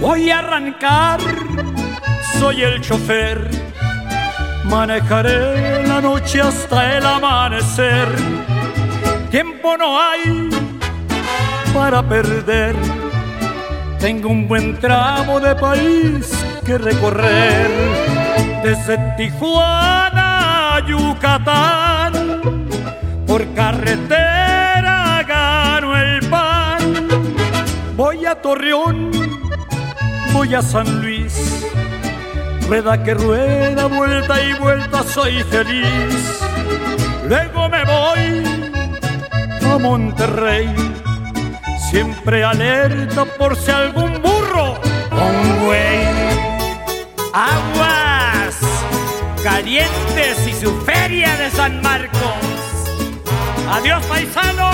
Voy a arrancar, soy el chofer. Manejaré la noche hasta el amanecer. Tiempo no hay para perder. Tengo un buen tramo de país que recorrer. Desde Tijuana a Yucatán, por carretera gano el pan. Voy a Torreón, voy a San Luis. Rueda que rueda, vuelta y vuelta, soy feliz. Luego me voy a Monterrey, siempre alerta por si algún burro o un güey. Aguas Calientes y su feria de San Marcos. ¡Adiós, paisano!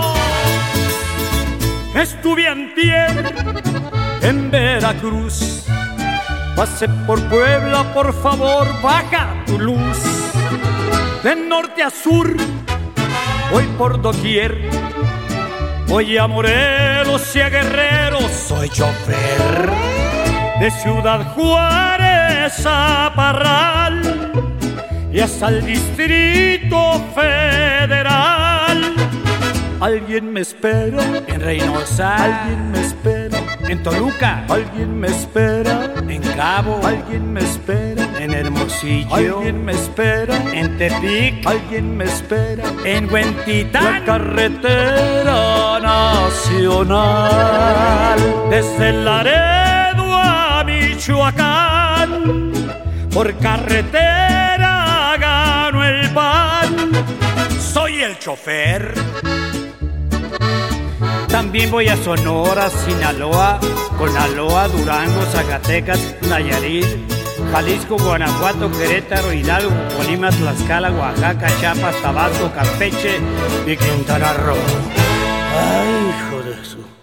Estuve antier en Veracruz. Pasé por Puebla, por favor, baja tu luz. De norte a sur, voy por doquier. Voy a Morelos y a Guerrero, soy chofer. De Ciudad Juárez a Parral y hasta el Distrito Federal. Alguien me espera en Reynosa, alguien me espera en Toluca, alguien me espera en Cabo, alguien me espera en Hermosillo, alguien me espera en Tepic, alguien me espera en Huentitán. La carretera nacional desde Laredo a Michoacán, por carretera gano el pan. Soy el chofer. También voy a Sonora, Sinaloa, Conaloa, Durango, Zacatecas, Nayarit, Jalisco, Guanajuato, Querétaro, Hidalgo, Colima, Tlaxcala, Oaxaca, Chiapas, Tabasco, Campeche y Quintana Roo. Ay, hijo de su...